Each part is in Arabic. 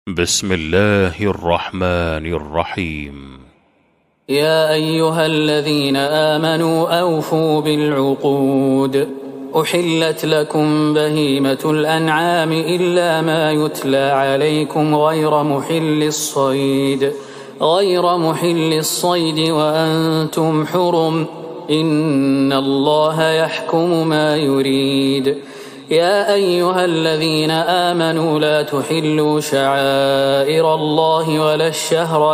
بسم الله الرحمن الرحيم. يا أيها الذين آمنوا أوفوا بالعقود. أحلت لكم بهيمة الأنعام إلا ما يتلى عليكم غير محل الصيد وأنتم حرم، إن الله يحكم ما يريد. يا أيها الذين آمنوا لا تحلوا شعائر الله ولا الشهر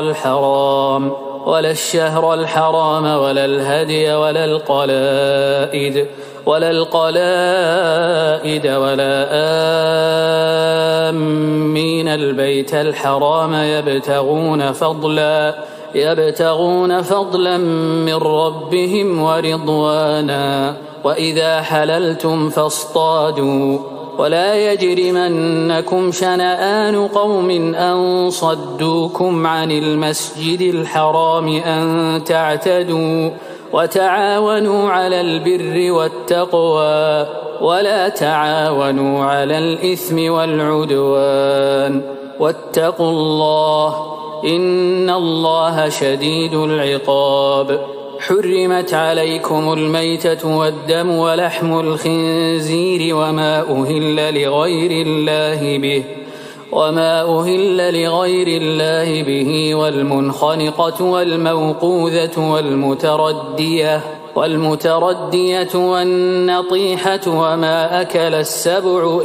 الحرام ولا الهدي ولا القلائد ولا آمين البيت الحرام يبتغون فضلا من ربهم ورضوانا. وإذا حللتم فاصطادوا، ولا يجرمنكم شنآن قوم أن صدوكم عن المسجد الحرام أن تعتدوا. وتعاونوا على البر والتقوى ولا تعاونوا على الإثم والعدوان، واتقوا الله إن الله شديد العقاب. حرمت عليكم الميتة والدم ولحم الخنزير وما أهل لغير الله به والمنخنقة والموقوذة والمتردية والنطيحة وما أكل السبع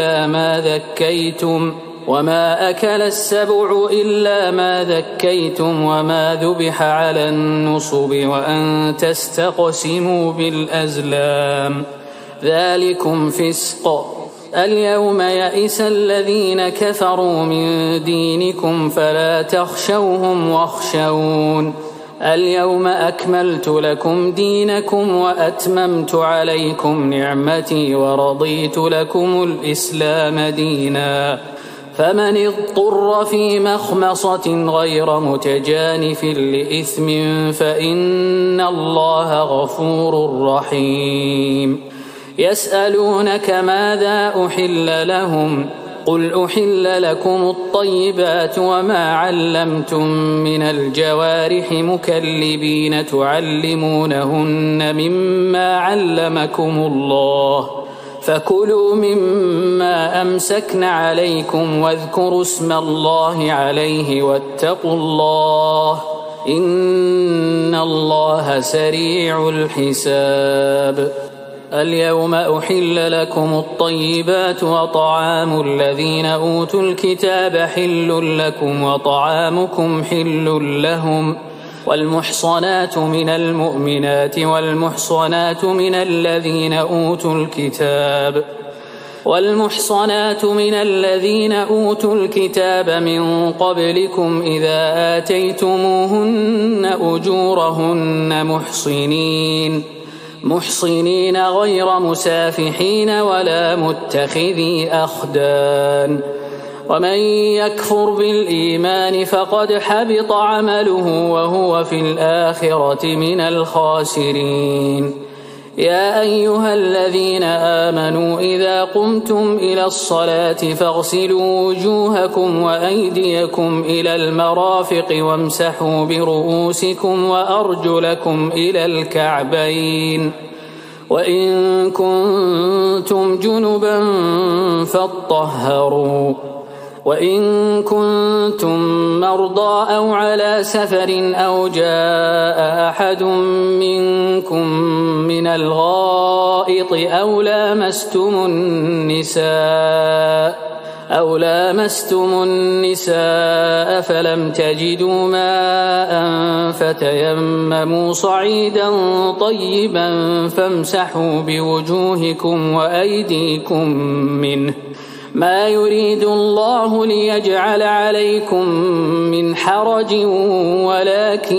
إلا ما ذكيتم وما ذبح على النصب وأن تستقسموا بالأزلام، ذلكم فسق. اليوم يئس الذين كفروا من دينكم فلا تخشوهم واخشون. اليوم أكملت لكم دينكم وأتممت عليكم نعمتي ورضيت لكم الإسلام دينا. فمن اضطر في مخمصة غير متجانف لإثم فإن الله غفور رحيم. يسألونك ماذا أحل لهم؟ قل أحل لكم الطيبات وما علمتم من الجوارح مكلبين تعلمونهن مما علمكم الله، فكلوا مما أمسكن عليكم واذكروا اسم الله عليه واتقوا الله إن الله سريع الحساب. اليوم أحل لكم الطيبات وطعام الذين أوتوا الكتاب حل لكم وطعامكم حل لهم، والمحصنات من المؤمنات والمحصنات من الذين أوتوا الكتاب من قبلكم إذا آتيتموهن أجورهن محصنين غير مسافحين ولا متخذي أخدان. ومن يكفر بالإيمان فقد حبط عمله وهو في الآخرة من الخاسرين. يا أيها الذين آمنوا إذا قمتم إلى الصلاة فاغسلوا وجوهكم وأيديكم إلى المرافق وامسحوا برؤوسكم وأرجلكم إلى الكعبين، وإن كنتم جنبا فاطهروا، وإن كنتم مرضى أو على سفر أو جاء أحد منكم من الغائط أو لامستم النساء فلم تجدوا ماء فتيمموا صعيدا طيبا فامسحوا بوجوهكم وأيديكم منه، ما يريد الله ليجعل عليكم من حرج ولكن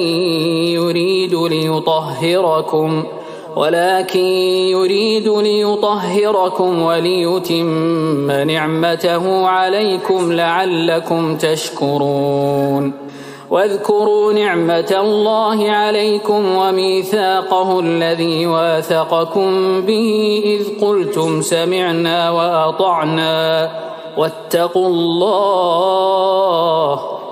يريد ليطهركم وليتم نعمته عليكم لعلكم تشكرون. واذكروا نعمة الله عليكم وميثاقه الذي واثقكم به إذ قلتم سمعنا وأطعنا واتقوا الله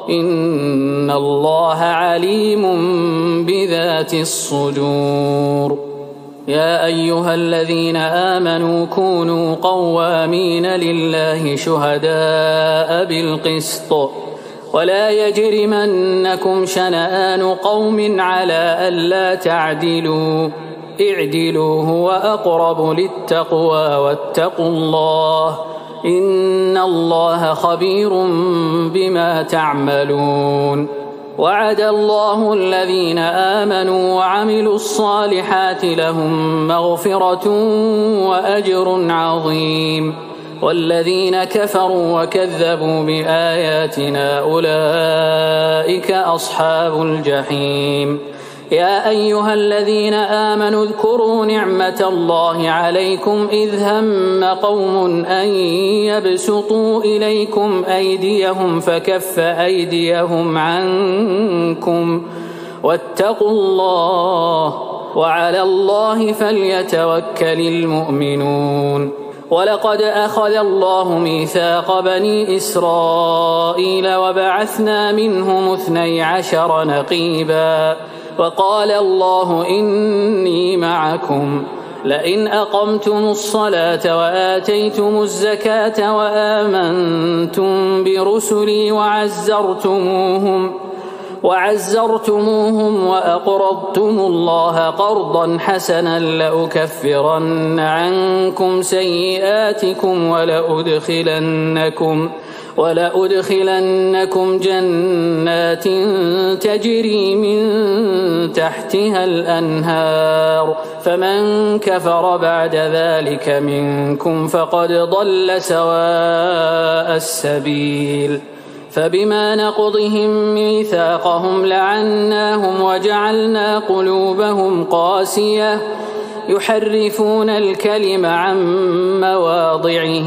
إن الله عليم بذات الصدور. يا أيها الذين آمنوا كونوا قوامين لله شهداء بالقسط ولا يجرمنكم شنآن قوم على ألا تعدلوا اعدلوا هو أقرب للتقوى واتقوا الله إن الله خبير بما تعملون. وعد الله الذين آمنوا وعملوا الصالحات لهم مغفرة وأجر عظيم والذين كفروا وكذبوا بآياتنا أولئك أصحاب الجحيم. يا أيها الذين آمنوا اذكروا نعمة الله عليكم إذ هم قوم أن يبسطوا إليكم أيديهم فكف أيديهم عنكم واتقوا الله وعلى الله فليتوكل المؤمنون. ولقد أخذ الله ميثاق بني إسرائيل وبعثنا منهم 12 نقيبا وقال الله إني معكم لئن أقمتم الصلاة وآتيتم الزكاة وآمنتم برسلي وعزرتموهم وأقرضتم الله قرضا حسنا لأكفرن عنكم سيئاتكم ولأدخلنكم جنات تجري من تحتها الأنهار فمن كفر بعد ذلك منكم فقد ضل سواء السبيل. فبما نقضهم ميثاقهم لعناهم وجعلنا قلوبهم قاسية يحرفون الكلم عن مواضعه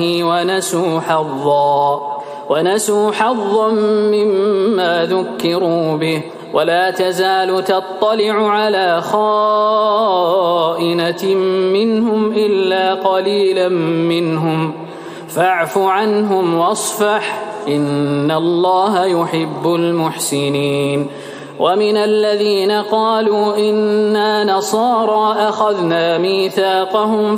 ونسوا حظا مما ذكروا به ولا تزال تطلع على خائنة منهم إلا قليلا منهم فاعف عنهم واصفح إن الله يحب المحسنين. ومن الذين قالوا إنا نصارى أخذنا ميثاقهم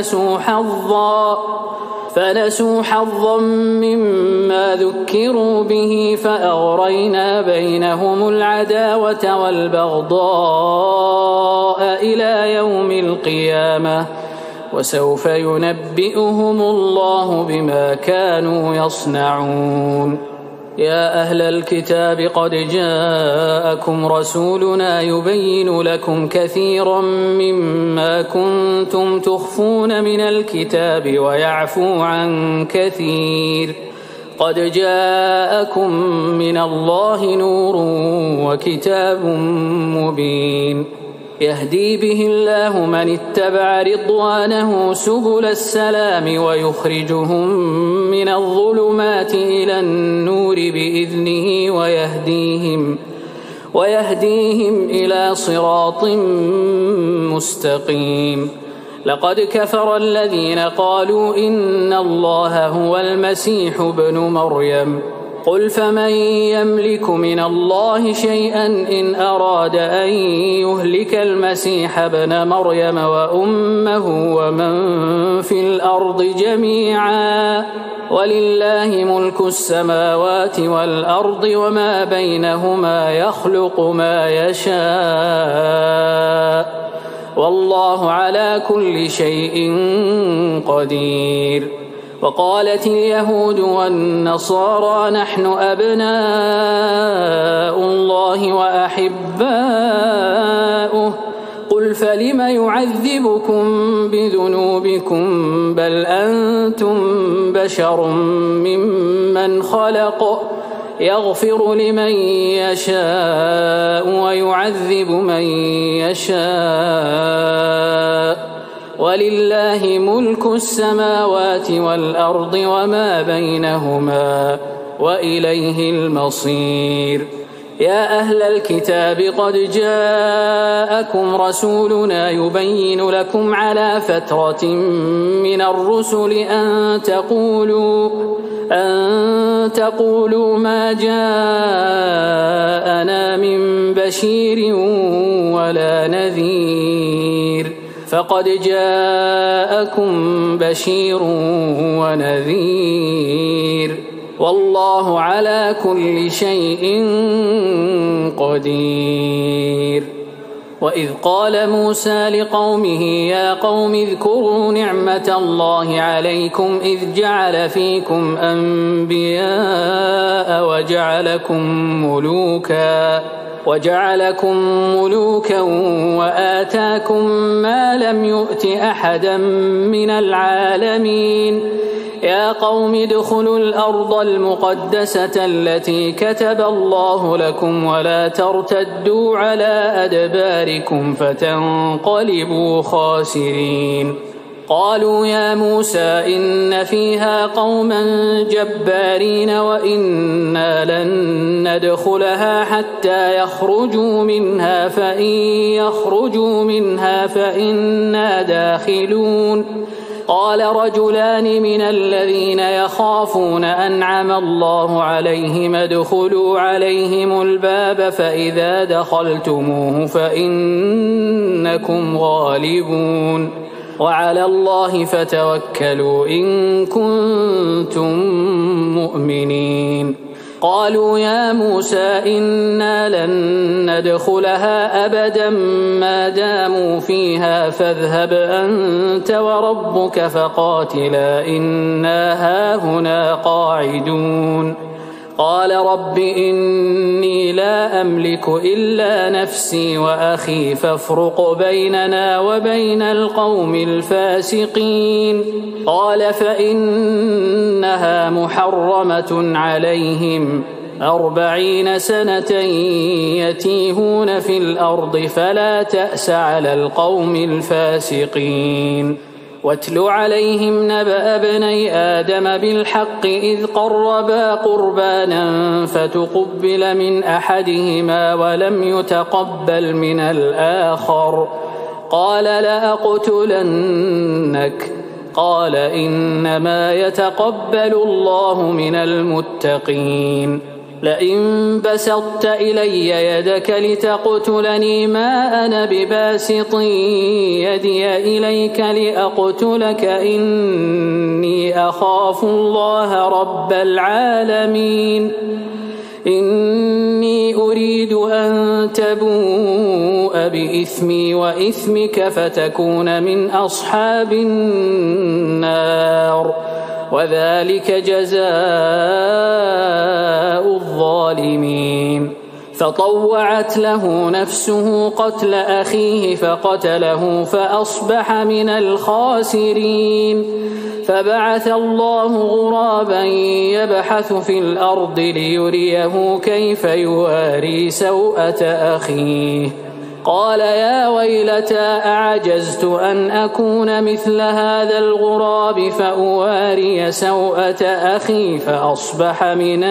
فنسوا حظا مما ذكروا به فأغرينا بينهم العداوة والبغضاء إلى يوم القيامة وسوف ينبئهم الله بما كانوا يصنعون. يا أهل الكتاب قد جاءكم رسولنا يبين لكم كثيرا مما كنتم تخفون من الكتاب ويعفو عن كثير قد جاءكم من الله نور وكتاب مبين يهدي به الله من اتبع رضوانه سبل السلام ويخرجهم من الظلمات إلى النور بإذنه ويهديهم إلى صراط مستقيم. لقد كفر الذين قالوا إن الله هو المسيح ابن مريم قل فمن يملك من الله شيئا إن أراد أن يهلك المسيح ابن مريم وأمه ومن في الأرض جميعا ولله ملك السماوات والأرض وما بينهما يخلق ما يشاء والله على كل شيء قدير. وقالت اليهود والنصارى نحن أبناء الله وأحباؤه قل فلم يعذبكم بذنوبكم بل أنتم بشر ممن خلق يغفر لمن يشاء ويعذب من يشاء ولله ملك السماوات والأرض وما بينهما وإليه المصير. يا أهل الكتاب قد جاءكم رسولنا يبين لكم على فترة من الرسل أن تقولوا ما جاءنا من بشير ولا نذير فقد جاءكم بشير ونذير والله على كل شيء قدير. وإذ قال موسى لقومه يا قوم اذكروا نعمة الله عليكم إذ جعل فيكم أنبياء وجعلكم ملوكا وآتاكم ما لم يؤت أحدا من العالمين يا قوم ادخلوا الأرض المقدسة التي كتب الله لكم ولا ترتدوا على أدباركم فتنقلبوا خاسرين. قالوا يا موسى إن فيها قوما جبارين وإنا لن ندخلها حتى يخرجوا منها فإن يخرجوا منها فإنا داخلون. قال رجلان من الذين يخافون أنعم الله عليهم ادخلوا عليهم الباب فإذا دخلتموه فإنكم غالبون وعلى الله فتوكلوا إن كنتم مؤمنين. قالوا يا موسى إنا لن ندخلها أبدا ما داموا فيها فاذهب أنت وربك فقاتلا إنا هاهنا قاعدون. قال رب إني لا أملك إلا نفسي وأخي فافرق بيننا وبين القوم الفاسقين. قال فإنها محرمة عليهم 40 سنة يتيهون في الأرض فلا تأس على القوم الفاسقين. واتل عليهم نبأ ابني آدم بالحق إذ قربا قربانا فتقبل من أحدهما ولم يتقبل من الآخر قال لأقتلنك قال إنما يتقبل الله من المتقين. لئن بسطت إلي يدك لتقتلني ما أنا بباسط يدي إليك لأقتلك إني أخاف الله رب العالمين. إني أريد أن تبوء بإثمي وإثمك فتكون من أصحاب النار وذلك جزاء الظالمين. فطوعت له نفسه قتل أخيه فقتله فأصبح من الخاسرين. فبعث الله غرابا يبحث في الأرض ليريه كيف يواري سوءة أخيه قال يا ويلتى أعجزت أن أكون مثل هذا الغراب فأواري سوءة أخي فأصبح من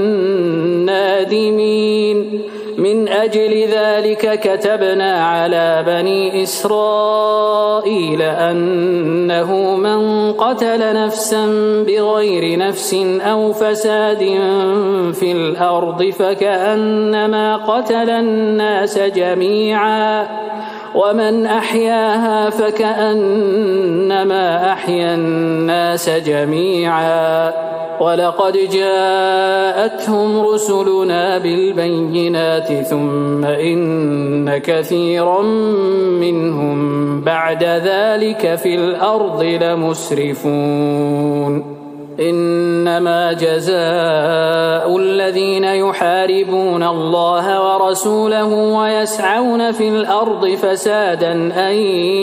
النادمين. من أجل ذلك كتبنا على بني إسرائيل أنه من قتل نفسا بغير نفس أو فساد في الأرض فكأنما قتل الناس جميعا ومن أحياها فكأنما أحيا الناس جميعا. ولقد جاءتهم رسلنا بالبينات ثم إن كثيرا منهم بعد ذلك في الأرض لمسرفون. إنما جزاء الذين يحاربون الله ورسوله ويسعون في الأرض فسادا أن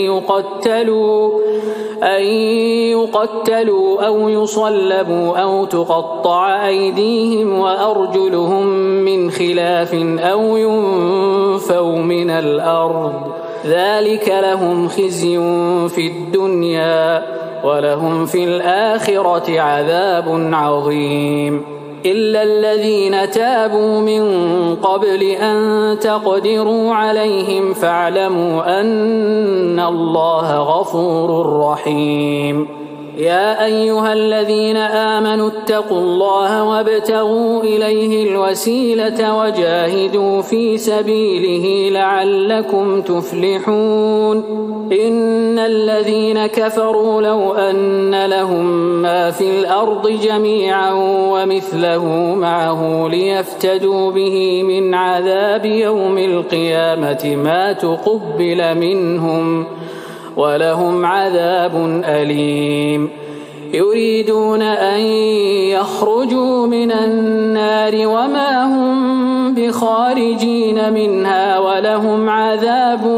يقتلوا أو يصلبوا أو تقطع أيديهم وأرجلهم من خلاف أو ينفوا من الأرض ذلك لهم خزي في الدنيا ولهم في الآخرة عذاب عظيم. إلا الذين تابوا من قبل أن تقدروا عليهم فاعلموا أن الله غفور رحيم. يا أيها الذين آمنوا اتقوا الله وابتغوا إليه الوسيلة وجاهدوا في سبيله لعلكم تفلحون إن الذين كفروا لو أن لهم ما في الأرض جميعا ومثله معه ليفتدوا به من عذاب يوم القيامة ما تقبل منهم ولهم عذاب أليم يريدون أن يخرجوا من النار وما هم بخارجين منها ولهم عذاب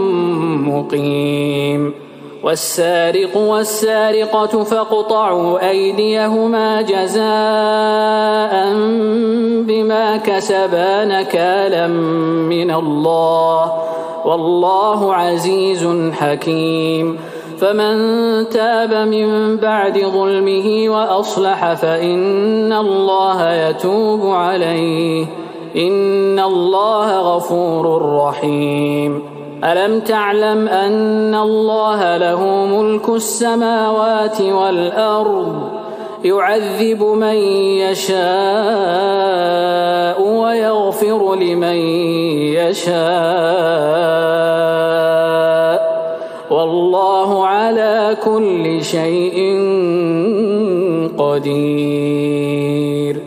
مقيم والسارق والسارقة فاقطعوا أيديهما جزاء بما كسبا نكالا من الله والله عزيز حكيم فمن تاب من بعد ظلمه وأصلح فإن الله يتوب عليه إن الله غفور رحيم ألم تعلم أن الله له ملك السماوات والأرض يعذب من يشاء ويغفر لمن يشاء والله على كل شيء قدير.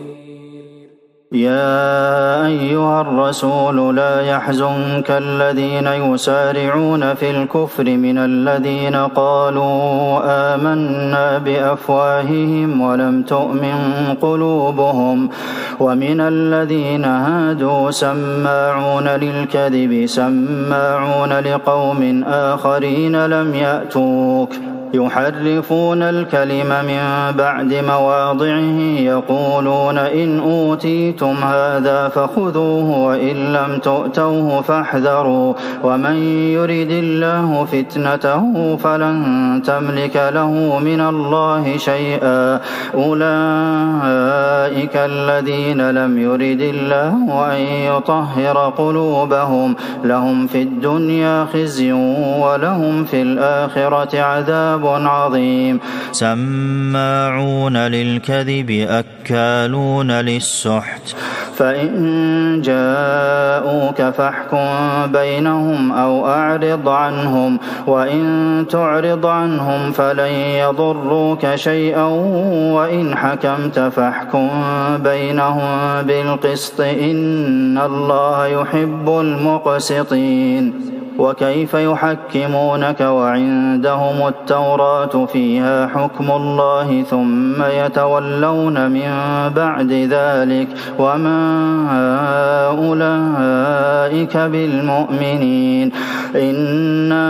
يا أيها الرسول لا يحزنك الذين يسارعون في الكفر من الذين قالوا آمنا بأفواههم ولم تؤمن قلوبهم ومن الذين هادوا سماعون للكذب سماعون لقوم آخرين لم يأتوك يحرفون الكلم من بعد مواضعه يقولون إن أوتيتم هذا فخذوه وإن لم تؤتوه فاحذروا ومن يرد الله فتنته فلن تملك له من الله شيئا أولئك الذين لم يرد الله أن يطهر قلوبهم لهم في الدنيا خزي ولهم في الآخرة عذاب عظيم سماعون للكذب أكالون للسحت فإن جاءوك فاحكم بينهم أو أعرض عنهم وإن تعرض عنهم فلن يضروك شيئا وإن حكمت فاحكم بينهم بالقسط إن الله يحب المقسطين. وكيف يحكمونك وعندهم التوراة فيها حكم الله ثم يتولون من بعد ذلك وما أولئك بالمؤمنين إنا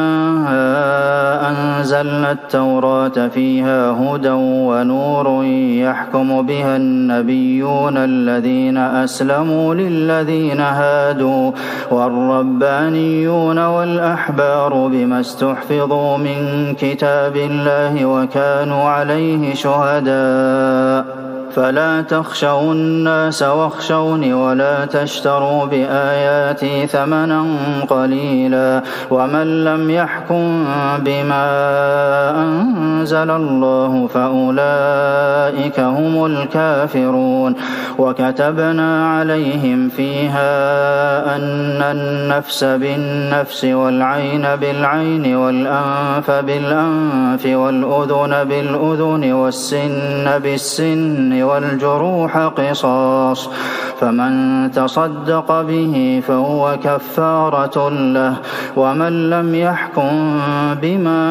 أنزلنا التوراة فيها هدى ونور يحكم بها النبيون الذين أسلموا للذين هادوا والربانيون والأحبار بما استحفظوا من كتاب الله وكانوا عليه شهداء فلا تخشوا الناس واخشوني ولا تشتروا بآياتي ثمنا قليلا ومن لم يحكم بما أنزل الله فأولئك هم الكافرون. وكتبنا عليهم فيها أن النفس بالنفس والعين بالعين والأنف بالأنف والأذن بالأذن والسن بالسن والجروح قصاص فمن تصدق به فهو كفارة له ومن لم يحكم بما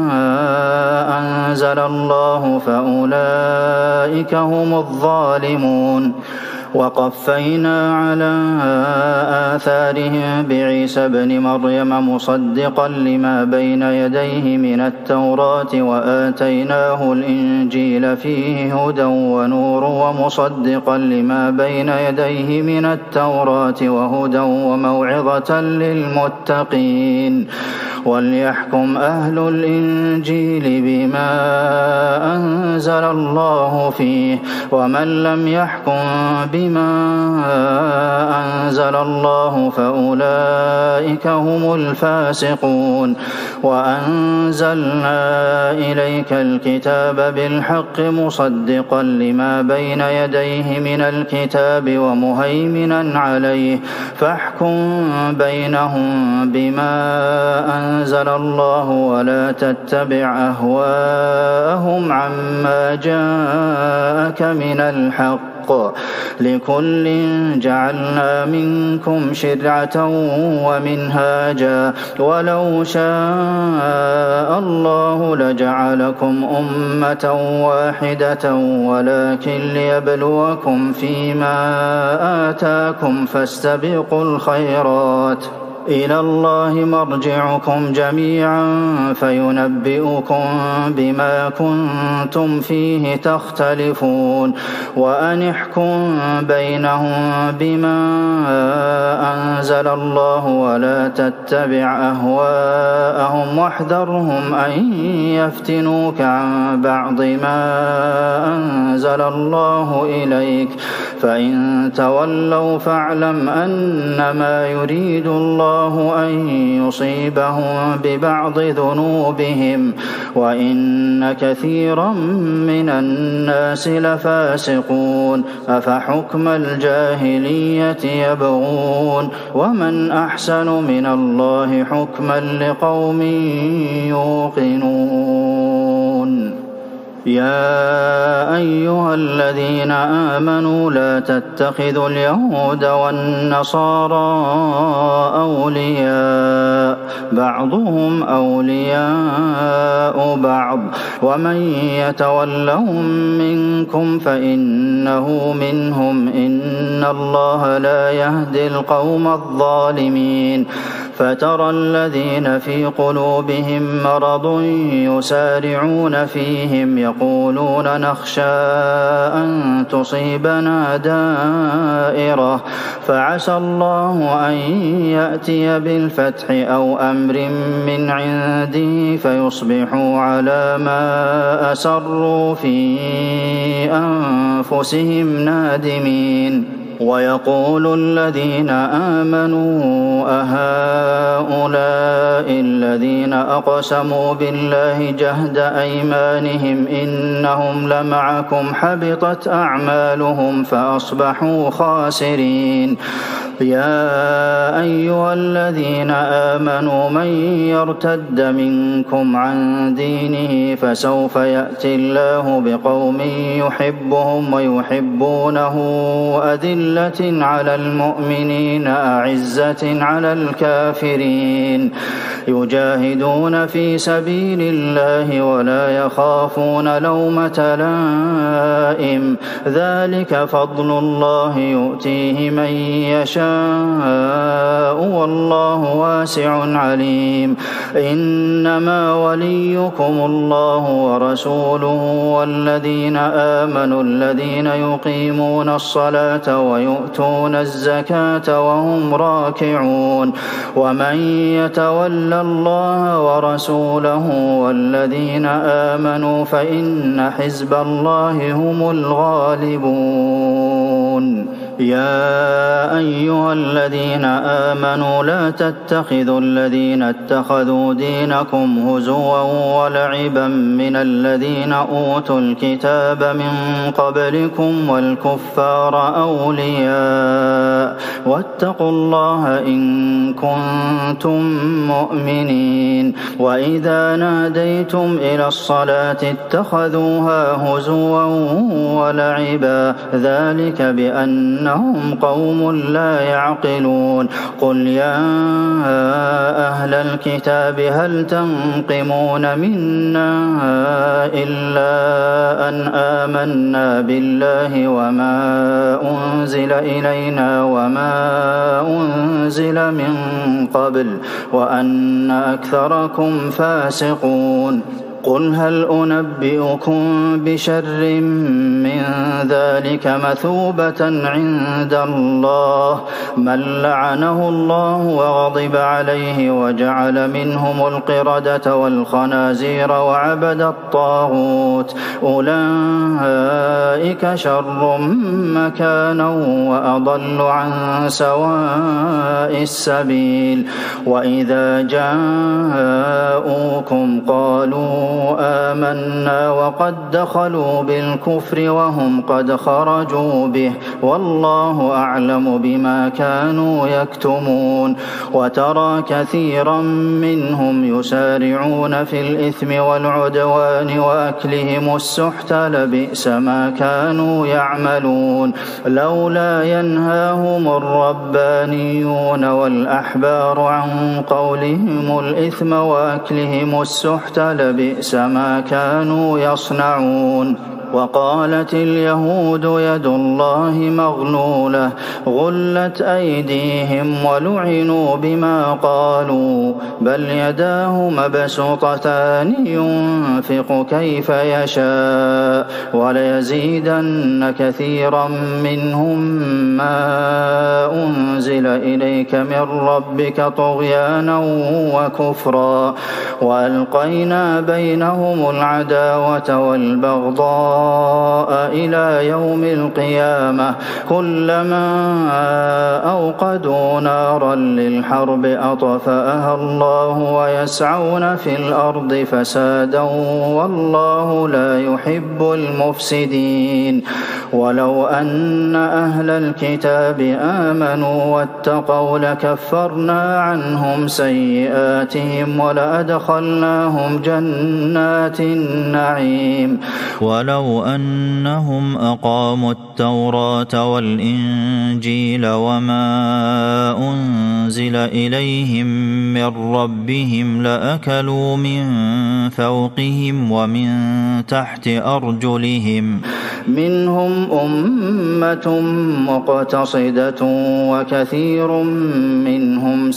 أنزل الله فأولئك هم الظالمون. وقفينا على آثارهم بعيسى ابن مريم مصدقا لما بين يديه من التوراة وآتيناه الإنجيل فيه هدى ونور ومصدقا لما بين يديه من التوراة وهدى وموعظة للمتقين. وليحكم أهل الإنجيل بما أنزل الله فيه ومن لم يحكم بما أنزل الله فأولئك هم الفاسقون وأنزلنا إليك الكتاب بالحق مصدقا لما بين يديه من الكتاب ومهيمنا عليه فاحكم بينهم بما أنزل الله ولا تتبع أهواءهم عما جاءك من الحق لكل جعلنا منكم شرعة ومنهاجا ولو شاء الله لجعلكم أمة واحدة ولكن ليبلوكم فيما آتاكم فاستبقوا الخيرات إلى الله مرجعكم جميعا فينبئكم بما كنتم فيه تختلفون وأن احكم بينهم بما أنزل الله ولا تتبع أهواءهم واحذرهم أن يفتنوك عن بعض ما أنزل الله إليك فإن تولوا فاعلم أنما يريد الله أن يصيبهم ببعض ذنوبهم وإن كثيرا من الناس لفاسقون أفحكم الجاهلية يبغون ومن أحسن من الله حكما لقوم يوقنون يا أيها الذين آمنوا لا تتخذوا اليهود والنصارى أولياء بعضهم أولياء بعض ومن يتولهم منكم فإنه منهم إن الله لا يهدي القوم الظالمين فترى الذين في قلوبهم مرض يسارعون فيهم يقولون نخشى أن تصيبنا دائرة فعسى الله أن يأتي بالفتح أو أمر من عنده فيصبحوا على ما أسروا في أنفسهم نادمين ويقول الذين آمنوا أهؤلاء الذين أقسموا بالله جهد أيمانهم إنهم لمعكم حبطت أعمالهم فأصبحوا خاسرين يا أيها الذين آمنوا من يرتد منكم عن دينه فسوف يأتي الله بقوم يحبهم ويحبونه أذلة على المؤمنين أعزة على الكافرين يجاهدون في سبيل الله ولا يخافون لومة لائم ذلك فضل الله يؤتيه من يشاء والله واسع عليم إنما وليكم الله ورسوله والذين آمنوا الذين يقيمون الصلاة ويؤتون الزكاة وهم راكعون ومن يتول الله ورسوله والذين آمنوا فإن حزب الله هم الغالبون يا أيها الذين آمنوا لا تتخذوا الذين اتخذوا دينكم هزوا ولعبا من الذين أوتوا الكتاب من قبلكم والكفار أولياء واتقوا الله إن كنتم مؤمنين وإذا ناديتم إلى الصلاة اتخذوها هزوا ولعبا ذلك بأنهم قوم لا يعقلون قل يا أهل الكتاب هل تنقمون منا إلا أن آمنا بالله وما أنزل إلينا وما أنزل من قبل وأن أكثركم فاسقون قل هل أنبئكم بشر من ذلك مثوبة عند الله من لعنه الله وغضب عليه وجعل منهم القردة والخنازير وعبد الطاغوت أولئك شر مكانا وأضل عن سواء السبيل وإذا جاءوكم قالوا آمنا وقد دخلوا بالكفر وهم قد خرجوا به والله أعلم بما كانوا يكتمون وترى كثيرا منهم يسارعون في الإثم والعدوان وأكلهم السحت لبئس ما كانوا يعملون لولا ينهاهم الربانيون والأحبار عن قولهم الإثم وأكلهم السحت لبئس ما كانوا يصنعون وقالت اليهود يد الله مغلولة غلت أيديهم ولعنوا بما قالوا بل يداه مبسوطتان ينفق كيف يشاء وليزيدن كثيرا منهم ما أنزل إليك من ربك طغيانا وكفرا وألقينا بينهم العداوة والبغضاء إلى يوم القيامة كلما أوقدوا نارا للحرب أطفأها الله ويسعون في الأرض فسادا والله لا يحب المفسدين ولو أن أهل الكتاب آمنوا واتقوا لكفرنا عنهم سيئاتهم ولأدخلناهم جنات النعيم ولو أنهم أقاموا التوراة والإنجيل وما أنزل إليهم من ربهم لأكلوا من فوقهم ومن تحت أرجلهم منهم أمة مقتصدة وكثير منهم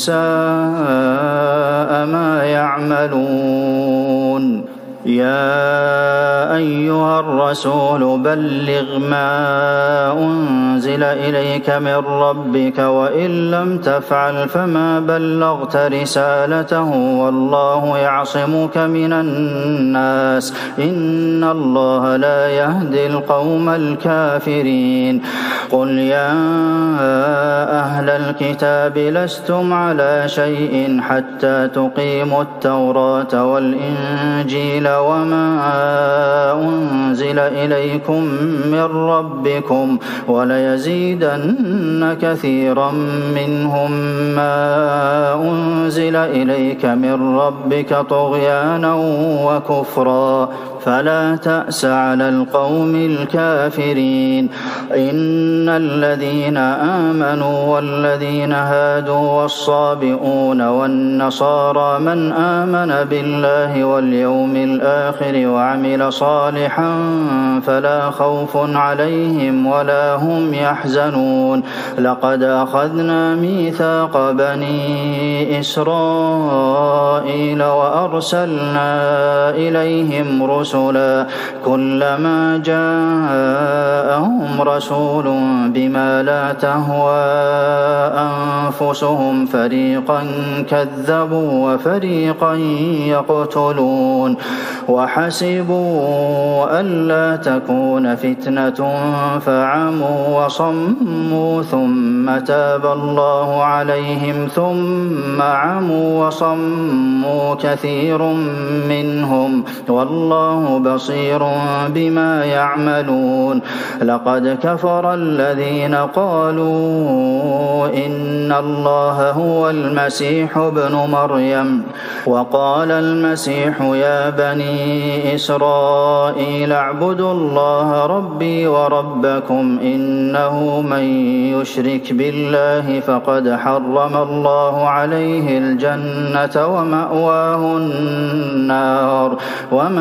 ساء ما يعملون يا أيها الرسول بلغ ما أنزل إليك من ربك وإن لم تفعل فما بلغت رسالته والله يعصمك من الناس إن الله لا يهدي القوم الكافرين قل يا أهل الكتاب لستم على شيء حتى تقيموا التوراة والإنجيل وما أنزل إليكم من ربكم وليزيدن كثيرا منهم ما أنزل إليك من ربك طغيانا وكفرا فلا تأس على القوم الكافرين إن الذين آمنوا والذين هادوا والصابئون والنصارى من آمن بالله واليوم الآخر وعمل صالحا فلا خوف عليهم ولا هم يحزنون لقد أخذنا ميثاق بني إسرائيل وأرسلنا إليهم رسلا كلما جاءهم رسول بما لا تهوى أنفسهم فريقا كذبوا وفريقا يقتلون وحسبوا ألا تكون فتنة فعموا وصموا ثم تاب الله عليهم ثم عموا وصموا كثير منهم والله بصير بما يعملون لقد كفر الذين قالوا إن الله هو المسيح ابن مريم وقال المسيح يا بني إسرائيل اعبدوا الله ربي وربكم إنه من يشرك بالله فقد حرم الله عليه الجنة ومأواه النار وما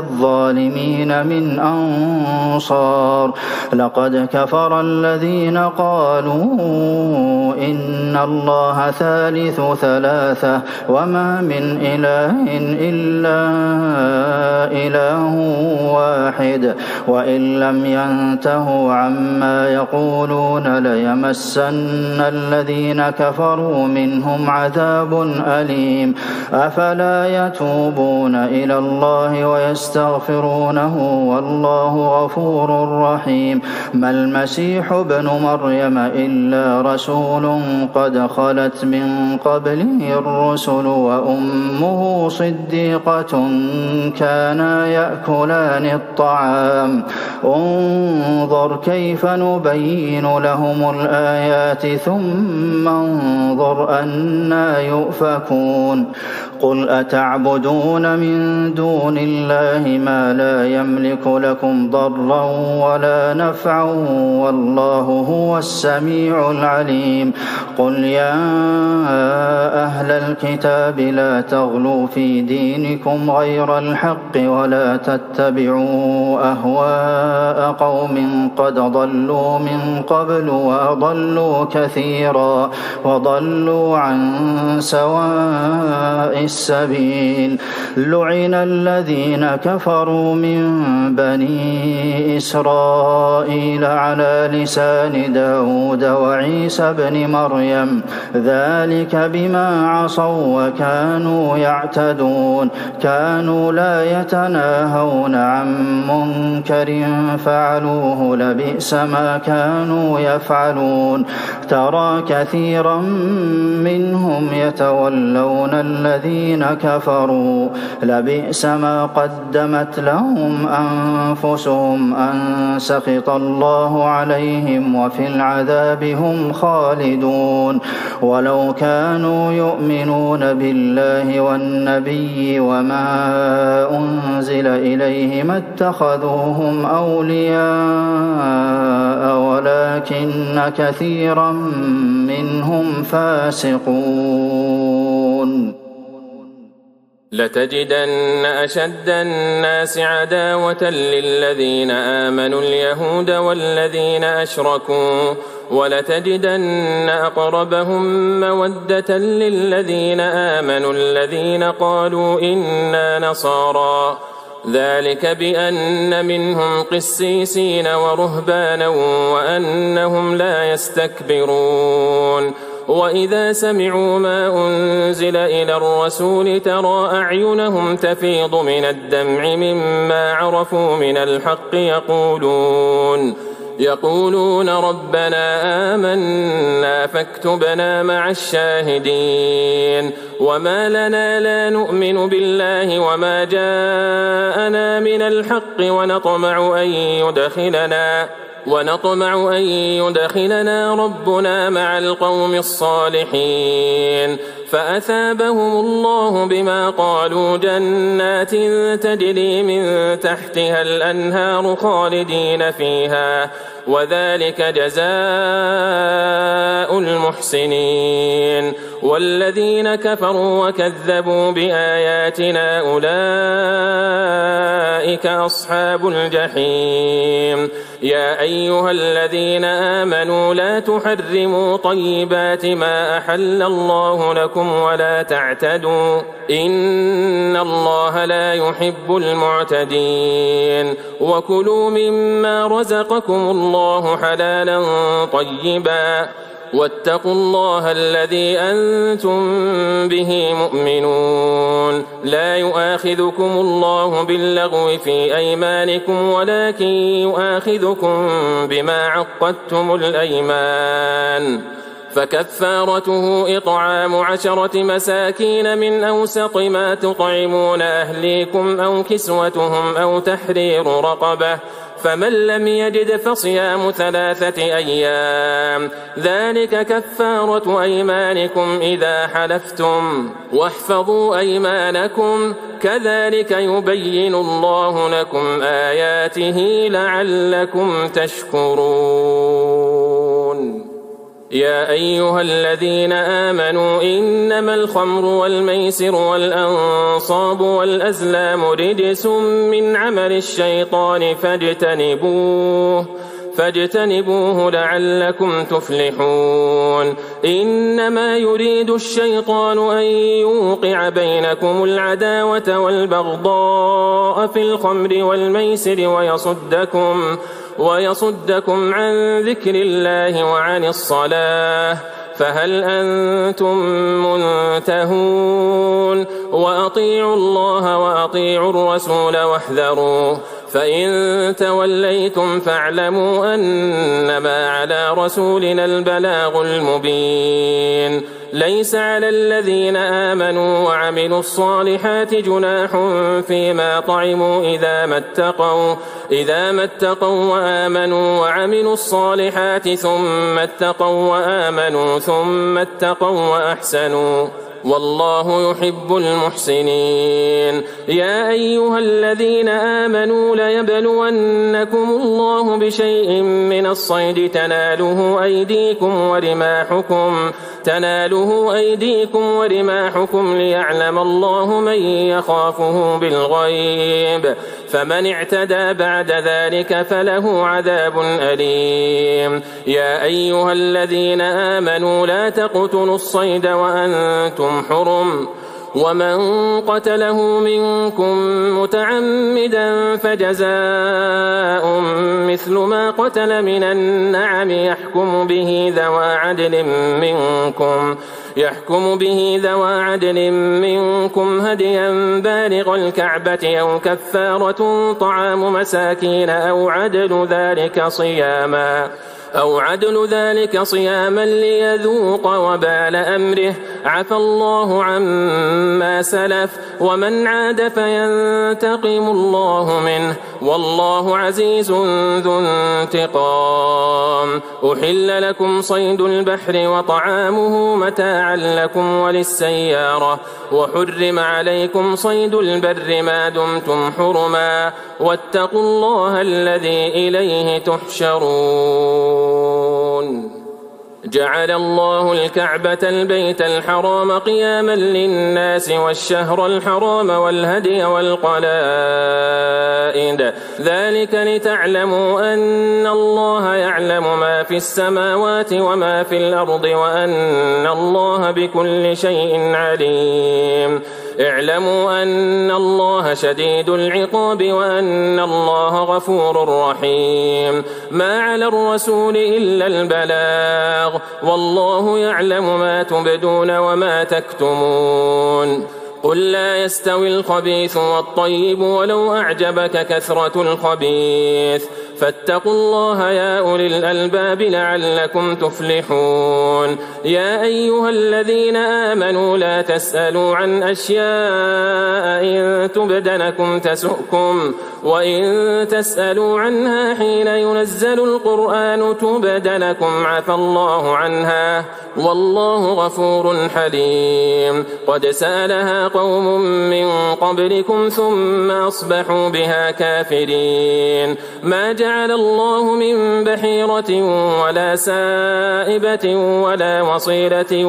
للظالمين من أنصار لقد كفر الذين قالوا إن الله ثالث ثلاثة وما من إله إلا إله واحد وإن لم ينتهوا عما يقولون ليمسن الذين كفروا منهم عذاب أليم أفلا يتوبون إلى الله ويستغفرونه والله غفور رحيم ما المسيح ابن مريم إلا رسول قد خلت من قبله الرسل وأمه صديقة كانا يأكلان الطعام انظر كيف نبين لهم الآيات ثم انظر أنى يؤفكون قل أتعبدون من دون الله ما لا يملك لكم ضرا ولا نفعا والله هو السميع العليم قل يا أهل الكتاب لا تغلوا في دينكم غير الحق ولا تتبعوا أهواء قوم قد ضلوا من قبل وأضلوا كثيرا وضلوا عن سواء السبيل لعن الذين كفروا من بني إسرائيل على لسان داود وعيسى بن مريم ذلك بما عصوا وكانوا يعتدون كانوا لا يتناهون عن منكر فعلوه لبئس ما كانوا يفعلون ترى كثيرا منهم يتولون الذين كفروا لبئس ما قدمت لهم أنفسهم أن سخط الله عليهم وفي العذاب هم خالدون ولو كانوا يؤمنون بالله والنبي وما أنزل إليه ما اتخذوهم أولياء ولكن كثيرا منهم فاسقون لتجدن أشد الناس عداوة للذين آمنوا اليهود والذين أشركوا ولتجدن أقربهم مودة للذين آمنوا الذين قالوا إنا نصارى ذلك بأن منهم قسيسين ورهبانا وأنهم لا يستكبرون وإذا سمعوا ما أنزل إلى الرسول ترى أعينهم تفيض من الدمع مما عرفوا من الحق يقولون ربنا آمنا فاكتبنا مع الشاهدين وما لنا لا نؤمن بالله وما جاءنا من الحق ونطمع أن يدخلنا ربنا مع القوم الصالحين فأثابهم الله بما قالوا جنات تجري من تحتها الأنهار خالدين فيها وذلك جزاء المحسنين والذين كفروا وكذبوا بآياتنا أولئك أصحاب الجحيم يا أيها الذين آمنوا لا تحرموا طيبات ما أحل الله لكم ولا تعتدوا إن الله لا يحب المعتدين وكلوا مما رزقكم الله حلالا طيبا واتقوا الله الذي أنتم به مؤمنون لا يؤاخذكم الله باللغو في أيمانكم ولكن يؤاخذكم بما عقدتم الأيمان فكفارته إطعام 10 مساكين من أوسط ما تطعمون أهليكم أو كسوتهم أو تحرير رقبة فمن لم يجد فصيام 3 أيام ذلك كفارة أيمانكم إذا حلفتم واحفظوا أيمانكم كذلك يبين الله لكم آياته لعلكم تشكرون يا أيها الذين آمنوا إنما الخمر والميسر والأنصاب والأزلام رجس من عمل الشيطان فاجتنبوه لعلكم تفلحون إنما يريد الشيطان أن يوقع بينكم العداوة والبغضاء في الخمر والميسر ويصدكم عن ذكر الله وعن الصلاة فهل أنتم منتهون وأطيعوا الله وأطيعوا الرسول واحذروا فإن توليتم فاعلموا أنما على رسولنا البلاغ المبين ليس على الذين آمنوا وعملوا الصالحات جناح فيما طعموا إذا ما اتقوا وآمنوا وعملوا الصالحات ثم اتقوا وآمنوا ثم اتقوا وأحسنوا والله يحب المحسنين يا أيها الذين آمنوا ليبلونكم الله بشيء من الصيد تناله أيديكم ورماحكم ليعلم الله من يخافه بالغيب فمن اعتدى بعد ذلك فله عذاب أليم يا أيها الذين آمنوا لا تقتلوا الصيد وأنتم حرم ومن قتله منكم متعمدا فجزاء مثل ما قتل من النعم يحكم به ذوى عدل منكم هديا بالغ الكعبة أو كفارة طعام مساكين أو عدل ذلك صياما ليذوق وبال أمره عفى الله عما سلف ومن عاد فينتقم الله منه والله عزيز ذو انتقام أحل لكم صيد البحر وطعامه متاعا لكم وللسيارة وحرم عليكم صيد البر ما دمتم حرما واتقوا الله الذي إليه تحشرون جعل الله الكعبة البيت الحرام قياما للناس والشهر الحرام والهدي والقلائد ذلك لتعلموا أن الله يعلم ما في السماوات وما في الأرض وأن الله بكل شيء عليم اعلموا أن الله شديد العقاب وأن الله غفور رحيم ما على الرسول إلا البلاغ والله يعلم ما تبدون وما تكتمون قل لا يستوي الخبيث والطيب ولو أعجبك كثرة الخبيث فاتقوا الله يا أولي الألباب لعلكم تفلحون يا أيها الذين آمنوا لا تسألوا عن أشياء إن تبد لكم تسؤكم وإن تسألوا عنها حين ينزل القرآن تبد لكم عفى الله عنها والله غفور حليم قد سألها قوم من قبلكم ثم أصبحوا بها كافرين ما جعل الله من بحيرة ولا سائبة ولا وصيلة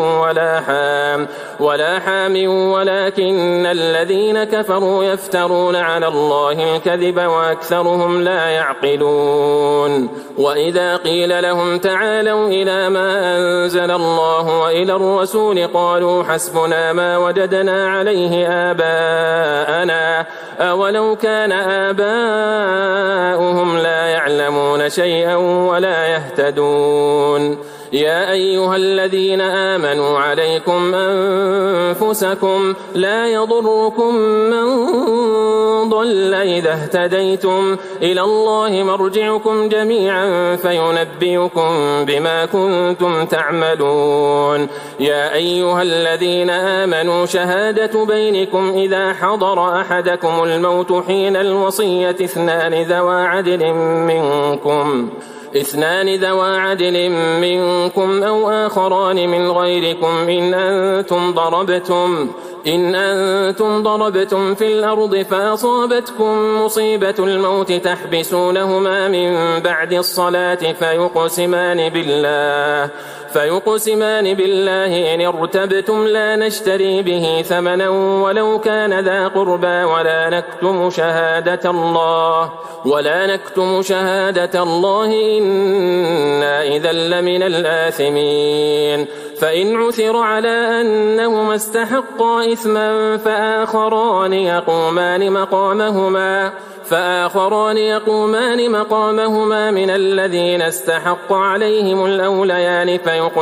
ولا حام ولكن الذين كفروا يفترون على الله الكذب وأكثرهم لا يعقلون وإذا قيل لهم تعالوا إلى ما أنزل الله وإلى الرسول قالوا حسبنا ما وجدنا عليه آباءنا أولو كان آباؤهم لا يعلمون شيئا ولا يهتدون يا أيها الذين آمنوا عليكم أنفسكم لا يضركم من ضل إذا اهتديتم إلى الله مرجعكم جميعا فينبئكم بما كنتم تعملون يا أيها الذين آمنوا شهادة بينكم إذا حضر أحدكم الموت حين الوصية اثنان ذوى عدل منكم أو آخران من غيركم إن أنتم إن أنتم ضربتم في الأرض فأصابتكم مصيبة الموت تحبسونهما من بعد الصلاة فيقسمان بالله إن ارتبتم لا نشتري به ثمنا ولو كان ذا قربى ولا نكتم شهادة الله إنا إذا لمن الآثمين. فإن عثر على أنهما استحقا إثما فآخران يقومان مقامهما من الذين استحق عليهم الأوليان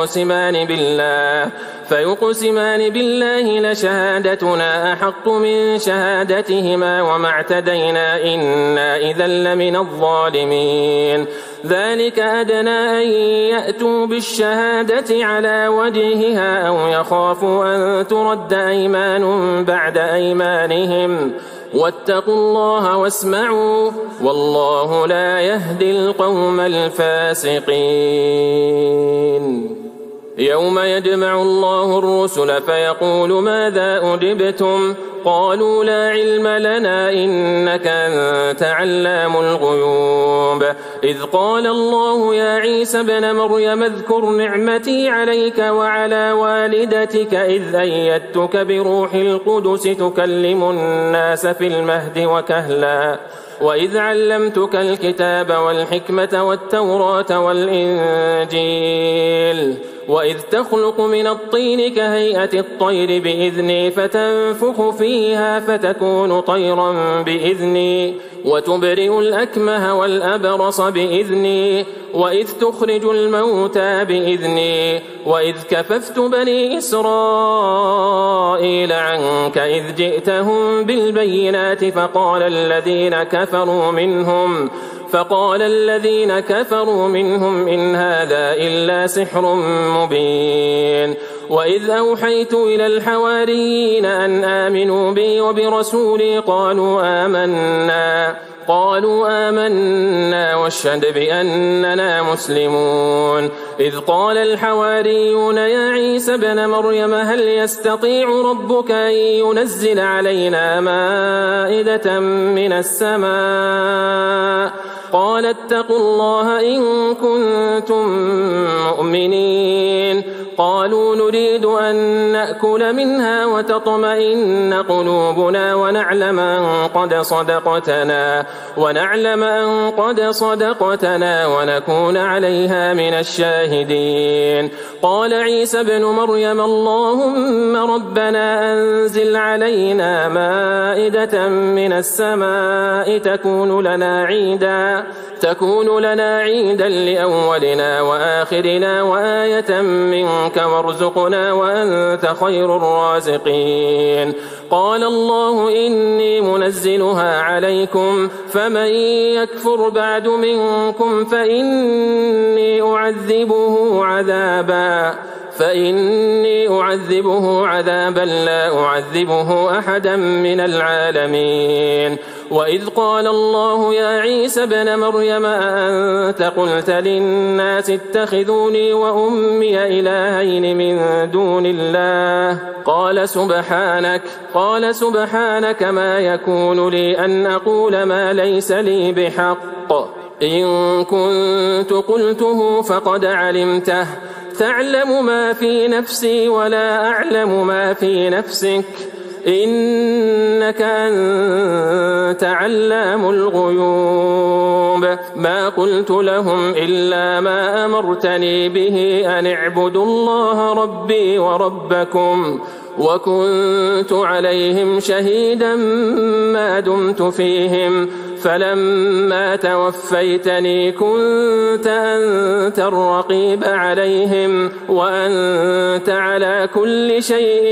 فيقسمان بالله لشهادتنا أحق من شهادتهما وما اعتدينا إنا إذا لمن الظالمين. ذلك أدنى أن يأتوا بالشهادة على وجهها أو يخافوا أن ترد أيمان بعد أيمانهم واتقوا الله واسمعوا والله لا يهدي القوم الفاسقين. يوم يجمع الله الرسل فيقول ماذا أجبتم قالوا لا علم لنا إنك أنت علام الغيوب. إذ قال الله يا عيسى ابن مريم اذكر نعمتي عليك وعلى والدتك إذ أيدتك بروح القدس تكلم الناس في المهد وكهلا وإذ علمتك الكتاب والحكمة والتوراة والإنجيل وإذ تخلق من الطين كهيئة الطير بإذني فتنفخ فيها فتكون طيرا بإذني وتبرئ الأكمه والأبرص بإذني وإذ تخرج الموتى بإذني وإذ كففت بني إسرائيل عنك إذ جئتهم بالبينات فقال الذين كفروا منهم إن هذا إلا سحر مبين. وإذ أوحيت إلى الحواريين أن آمنوا بي وبرسولي قالوا آمنا واشهد بأننا مسلمون. إذ قال الحواريون يا عيسى ابن مريم هل يستطيع ربك أن ينزل علينا مائدة من السماء قال اتقوا الله إن كنتم مؤمنين. قالوا نريد أن نأكل منها وتطمئن قلوبنا ونعلم أن قد صدقتنا ونكون عليها من الشاهدين. قال عيسى ابن مريم اللهم ربنا أنزل علينا مائدة من السماء تكون لنا عيدا لأولنا وآخرنا وآية منك وارزقنا وأنت خير الرازقين. قال الله إني منزلها عليكم فمن يكفر بعد منكم فإني أعذبه عذابا لا أعذبه أحدا من العالمين. وإذ قال الله يا عيسى ابن مريم أأنت قلت للناس اتخذوني وأمي إلهين من دون الله قال سبحانك ما يكون لي أن أقول ما ليس لي بحق إن كنت قلته فقد علمته تعلم ما في نفسي ولا أعلم ما في نفسك إنك أنت علام الغيوب. ما قلت لهم إلا ما أمرتني به أن اعبدوا الله ربي وربكم وكنت عليهم شهيدا ما دمت فيهم فلما توفيتني كنت أنت الرقيب عليهم وأنت على كل شيء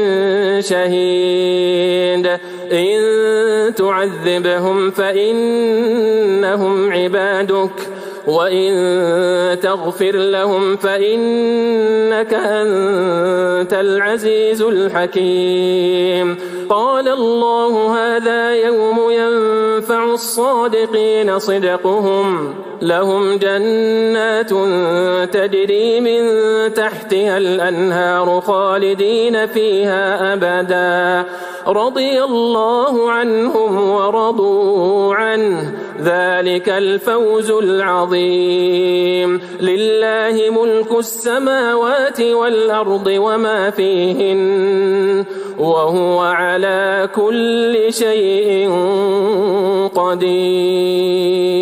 شهيد. إن تعذبهم فإنهم عبادك وإن تغفر لهم فإنك أنت العزيز الحكيم. قال الله هذا يوم ينفع الصادقين صدقهم لهم جنات تجري من تحتها الأنهار خالدين فيها أبدا رضي الله عنهم ورضوا عنه ذلك الفوز العظيم لله ملك السماوات والأرض وما فيهن وهو على كل شيء قدير.